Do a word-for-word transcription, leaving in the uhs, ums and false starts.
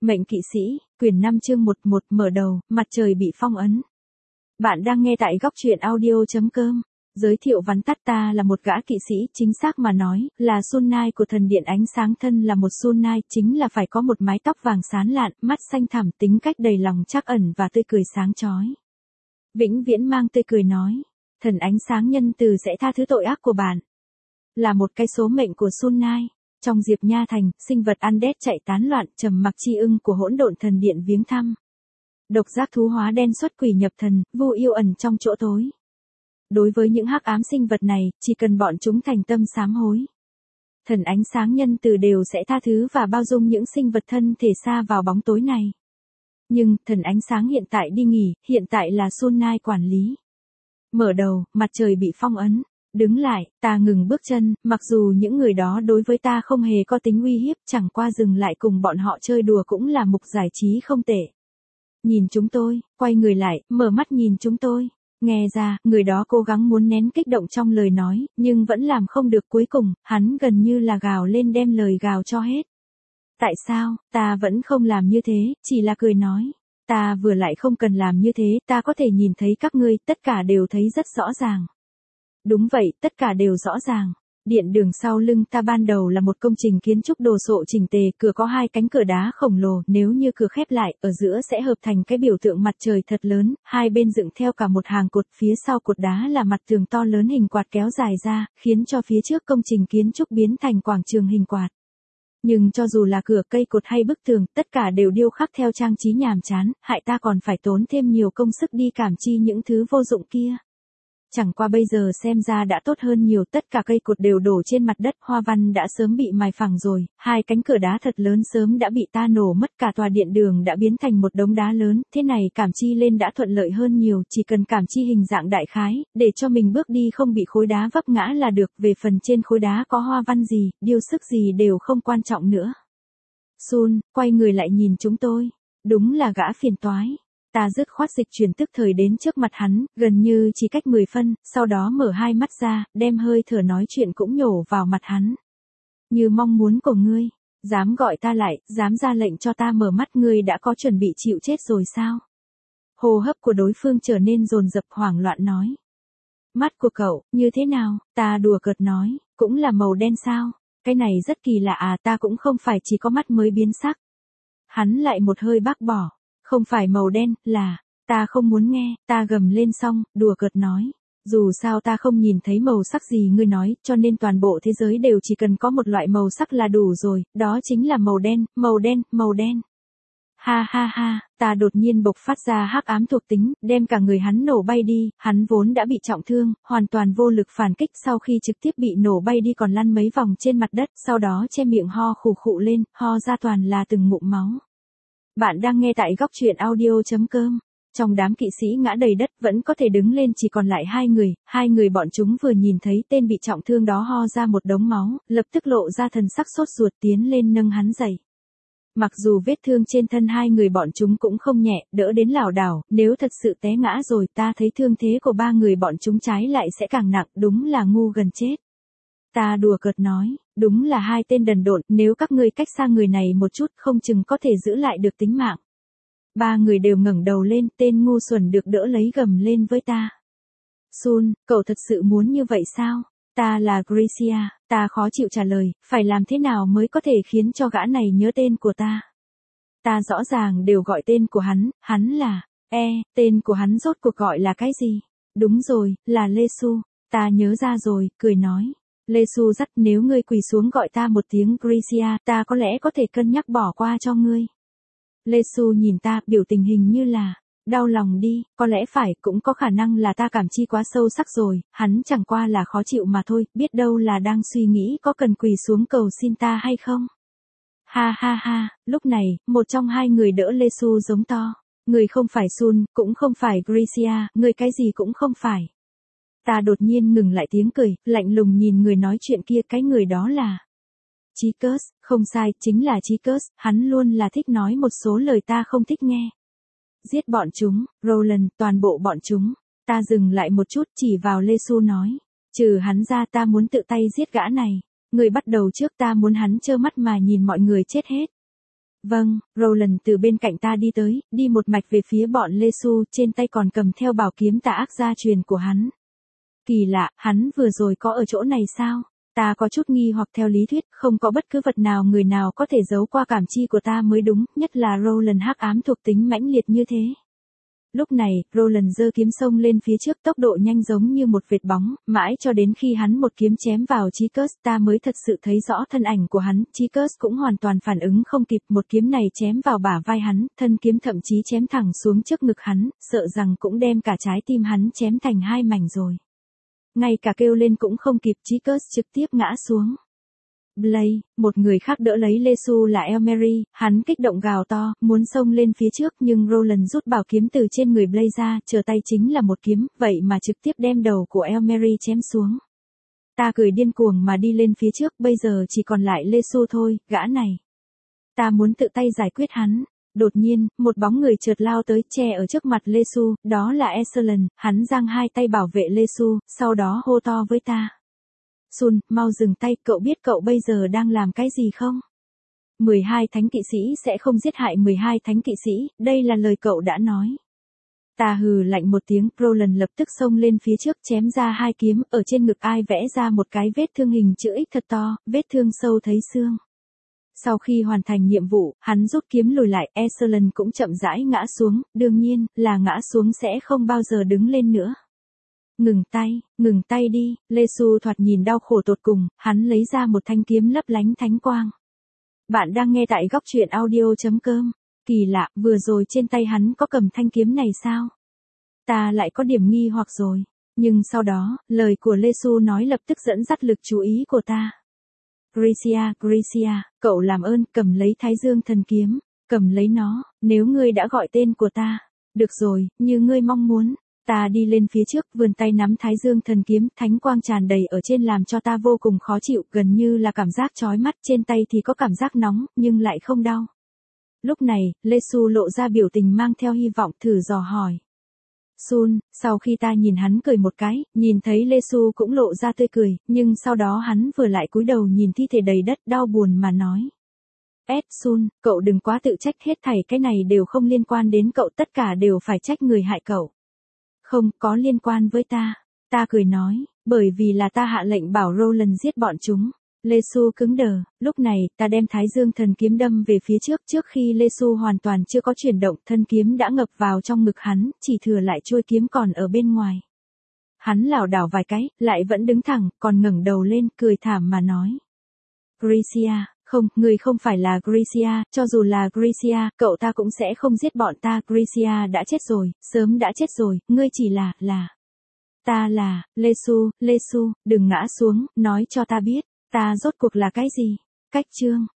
Mệnh kỵ sĩ, quyển năm chương một một mở đầu, mặt trời bị phong ấn. Bạn đang nghe tại góc truyện audio.com. Giới thiệu vắn tắt, ta là một gã kỵ sĩ, chính xác mà nói, là Sun Nai của thần điện ánh sáng, thân là một Sun Nai, chính là phải có một mái tóc vàng sáng lạn, mắt xanh thẳm, tính cách đầy lòng trắc ẩn và tươi cười sáng chói. Vĩnh viễn mang tươi cười nói, thần ánh sáng nhân từ sẽ tha thứ tội ác của bạn. Là một cái số mệnh của Sun Nai. Trong Diệp Nha Thành, sinh vật Undead chạy tán loạn, trầm mặc chi ưng của hỗn độn thần điện viếng thăm. Độc giác thú hóa đen xuất quỷ nhập thần, vu yêu ẩn trong chỗ tối. Đối với những hắc ám sinh vật này, chỉ cần bọn chúng thành tâm sám hối, thần ánh sáng nhân từ đều sẽ tha thứ và bao dung những sinh vật thân thể xa vào bóng tối này. Nhưng, thần ánh sáng hiện tại đi nghỉ, hiện tại là Sun Nai quản lý. Mở đầu, mặt trời bị phong ấn. Đứng lại, ta ngừng bước chân, mặc dù những người đó đối với ta không hề có tính uy hiếp, chẳng qua dừng lại cùng bọn họ chơi đùa cũng là mục giải trí không tệ. Nhìn chúng tôi, quay người lại, mở mắt nhìn chúng tôi. Nghe ra, người đó cố gắng muốn nén kích động trong lời nói, nhưng vẫn làm không được, cuối cùng, hắn gần như là gào lên đem lời gào cho hết. Tại sao, ta vẫn không làm như thế, chỉ là cười nói. Ta vừa lại không cần làm như thế, ta có thể nhìn thấy các ngươi, tất cả đều thấy rất rõ ràng. Đúng vậy, tất cả đều rõ ràng. Điện đường sau lưng ta ban đầu là một công trình kiến trúc đồ sộ chỉnh tề, cửa có hai cánh cửa đá khổng lồ, nếu như cửa khép lại, ở giữa sẽ hợp thành cái biểu tượng mặt trời thật lớn, hai bên dựng theo cả một hàng cột, phía sau cột đá là mặt tường to lớn hình quạt kéo dài ra, khiến cho phía trước công trình kiến trúc biến thành quảng trường hình quạt. Nhưng cho dù là cửa, cây cột hay bức tường, tất cả đều điêu khắc theo trang trí nhàm chán, hại ta còn phải tốn thêm nhiều công sức đi cảm chi những thứ vô dụng kia. Chẳng qua bây giờ xem ra đã tốt hơn nhiều, tất cả cây cột đều đổ trên mặt đất, hoa văn đã sớm bị mài phẳng rồi, hai cánh cửa đá thật lớn sớm đã bị ta nổ mất, cả tòa điện đường đã biến thành một đống đá lớn, thế này cảm chi lên đã thuận lợi hơn nhiều, chỉ cần cảm chi hình dạng đại khái, để cho mình bước đi không bị khối đá vấp ngã là được, về phần trên khối đá có hoa văn gì, điêu sức gì đều không quan trọng nữa. Sun, quay người lại nhìn chúng tôi, đúng là gã phiền toái. Ta dứt khoát dịch chuyển tức thời đến trước mặt hắn, gần như chỉ cách mười phân, sau đó mở hai mắt ra, đem hơi thở nói chuyện cũng nhổ vào mặt hắn. Như mong muốn của ngươi, dám gọi ta lại, dám ra lệnh cho ta mở mắt, ngươi đã có chuẩn bị chịu chết rồi sao? Hô hấp của đối phương trở nên dồn dập, hoảng loạn nói. Mắt của cậu, như thế nào? Ta đùa cợt nói, cũng là màu đen sao? Cái này rất kỳ lạ à, ta cũng không phải chỉ có mắt mới biến sắc. Hắn lại một hơi bác bỏ. Không phải màu đen, là, ta không muốn nghe, ta gầm lên xong, đùa cợt nói. Dù sao ta không nhìn thấy màu sắc gì ngươi nói, cho nên toàn bộ thế giới đều chỉ cần có một loại màu sắc là đủ rồi, đó chính là màu đen, màu đen, màu đen. Ha ha ha, ta đột nhiên bộc phát ra hắc ám thuộc tính, đem cả người hắn nổ bay đi, hắn vốn đã bị trọng thương, hoàn toàn vô lực phản kích, sau khi trực tiếp bị nổ bay đi còn lăn mấy vòng trên mặt đất, sau đó che miệng ho khủ khụ lên, ho ra toàn là từng ngụm máu. Bạn đang nghe tại góc truyện audio.com. Trong đám kỵ sĩ ngã đầy đất vẫn có thể đứng lên, chỉ còn lại hai người, hai người bọn chúng vừa nhìn thấy tên bị trọng thương đó ho ra một đống máu, lập tức lộ ra thần sắc sốt ruột tiến lên nâng hắn dậy. Mặc dù vết thương trên thân hai người bọn chúng cũng không nhẹ, đỡ đến lảo đảo, nếu thật sự té ngã rồi ta thấy thương thế của ba người bọn chúng trái lại sẽ càng nặng, đúng là ngu gần chết. Ta đùa cợt nói, đúng là hai tên đần độn, nếu các ngươi cách xa người này một chút không chừng có thể giữ lại được tính mạng. Ba người đều ngẩng đầu lên, tên ngu xuẩn được đỡ lấy gầm lên với ta. Sun, cậu thật sự muốn như vậy sao? Ta là Gracia, ta khó chịu trả lời, phải làm thế nào mới có thể khiến cho gã này nhớ tên của ta? Ta rõ ràng đều gọi tên của hắn, hắn là, e, tên của hắn rốt cuộc gọi là cái gì? Đúng rồi, là Lê Su, ta nhớ ra rồi, cười nói. Lê Su dắt, nếu ngươi quỳ xuống gọi ta một tiếng Gracia, ta có lẽ có thể cân nhắc bỏ qua cho ngươi. Lê Su nhìn ta, biểu tình hình như là, đau lòng đi, có lẽ phải, cũng có khả năng là ta cảm chi quá sâu sắc rồi, hắn chẳng qua là khó chịu mà thôi, biết đâu là đang suy nghĩ có cần quỳ xuống cầu xin ta hay không. Ha ha ha, lúc này, một trong hai người đỡ Lê Su giống to, người không phải Sun, cũng không phải Gracia, người cái gì cũng không phải. Ta đột nhiên ngừng lại tiếng cười, lạnh lùng nhìn người nói chuyện kia, cái người đó là Chicus, không sai, chính là Chicus, hắn luôn là thích nói một số lời ta không thích nghe. Giết bọn chúng, Roland, toàn bộ bọn chúng. Ta dừng lại một chút, chỉ vào Lê Su nói, trừ hắn ra ta muốn tự tay giết gã này. Người bắt đầu trước, ta muốn hắn trơ mắt mà nhìn mọi người chết hết. Vâng, Roland từ bên cạnh ta đi tới, đi một mạch về phía bọn Lê Su, trên tay còn cầm theo bảo kiếm tà ác gia truyền của hắn. Kỳ lạ, hắn vừa rồi có ở chỗ này sao? Ta có chút nghi hoặc theo lý thuyết, không có bất cứ vật nào người nào có thể giấu qua cảm chi của ta mới đúng, nhất là Roland hắc ám thuộc tính mãnh liệt như thế. Lúc này, Roland giơ kiếm xông lên phía trước tốc độ nhanh giống như một vệt bóng, mãi cho đến khi hắn một kiếm chém vào Chicus ta mới thật sự thấy rõ thân ảnh của hắn, Chicus cũng hoàn toàn phản ứng không kịp, một kiếm này chém vào bả vai hắn, thân kiếm thậm chí chém thẳng xuống trước ngực hắn, sợ rằng cũng đem cả trái tim hắn chém thành hai mảnh rồi. Ngay cả kêu lên cũng không kịp, Chicus trực tiếp ngã xuống. Blade, một người khác đỡ lấy Lê Su là Elmery, hắn kích động gào to, muốn xông lên phía trước nhưng Roland rút bảo kiếm từ trên người Blade ra, trở tay chính là một kiếm, vậy mà trực tiếp đem đầu của Elmery chém xuống. Ta cười điên cuồng mà đi lên phía trước, bây giờ chỉ còn lại Lê Su thôi, gã này. Ta muốn tự tay giải quyết hắn. Đột nhiên, một bóng người chợt lao tới che ở trước mặt Lê Su, đó là Excellent, hắn giang hai tay bảo vệ Lê Su, sau đó hô to với ta. Sun, mau dừng tay, cậu biết cậu bây giờ đang làm cái gì không? mười hai thánh kỵ sĩ sẽ không giết hại mười hai thánh kỵ sĩ, đây là lời cậu đã nói. Ta hừ lạnh một tiếng, Roland lập tức xông lên phía trước chém ra hai kiếm, ở trên ngực ai vẽ ra một cái vết thương hình chữ X thật to, vết thương sâu thấy xương. Sau khi hoàn thành nhiệm vụ, hắn rút kiếm lùi lại, Excellent cũng chậm rãi ngã xuống, đương nhiên, là ngã xuống sẽ không bao giờ đứng lên nữa. Ngừng tay, ngừng tay đi, Lê Su thoạt nhìn đau khổ tột cùng, hắn lấy ra một thanh kiếm lấp lánh thánh quang. Bạn đang nghe tại góc truyện audio.com. Kỳ lạ, vừa rồi trên tay hắn có cầm thanh kiếm này sao? Ta lại có điểm nghi hoặc rồi. Nhưng sau đó, lời của Lê Su nói lập tức dẫn dắt lực chú ý của ta. Gracia, Gracia, cậu làm ơn, cầm lấy Thái Dương thần kiếm, cầm lấy nó, nếu ngươi đã gọi tên của ta. Được rồi, như ngươi mong muốn. Ta đi lên phía trước, vươn tay nắm Thái Dương thần kiếm, thánh quang tràn đầy ở trên làm cho ta vô cùng khó chịu, gần như là cảm giác chói mắt, trên tay thì có cảm giác nóng, nhưng lại không đau. Lúc này, Lê Su lộ ra biểu tình mang theo hy vọng, thử dò hỏi. Sun, sau khi ta nhìn hắn cười một cái, nhìn thấy Lê Su cũng lộ ra tươi cười, nhưng sau đó hắn vừa lại cúi đầu nhìn thi thể đầy đất đau buồn mà nói. Ed Sun, cậu đừng quá tự trách, hết thảy cái này đều không liên quan đến cậu, tất cả đều phải trách người hại cậu. Không, có liên quan với ta. Ta cười nói, bởi vì là ta hạ lệnh bảo Roland giết bọn chúng. Lê Su cứng đờ, lúc này, ta đem Thái Dương thần kiếm đâm về phía trước, trước khi Lê Su hoàn toàn chưa có chuyển động, thân kiếm đã ngập vào trong ngực hắn, chỉ thừa lại chuôi kiếm còn ở bên ngoài. Hắn lảo đảo vài cái, lại vẫn đứng thẳng, còn ngẩng đầu lên, cười thảm mà nói. Gracia, không, người không phải là Gracia, cho dù là Gracia, cậu ta cũng sẽ không giết bọn ta, Gracia đã chết rồi, sớm đã chết rồi, ngươi chỉ là, là. Ta là, Lê Su, Lê Su, đừng ngã xuống, nói cho ta biết. Ta rốt cuộc là cái gì? Cách chương.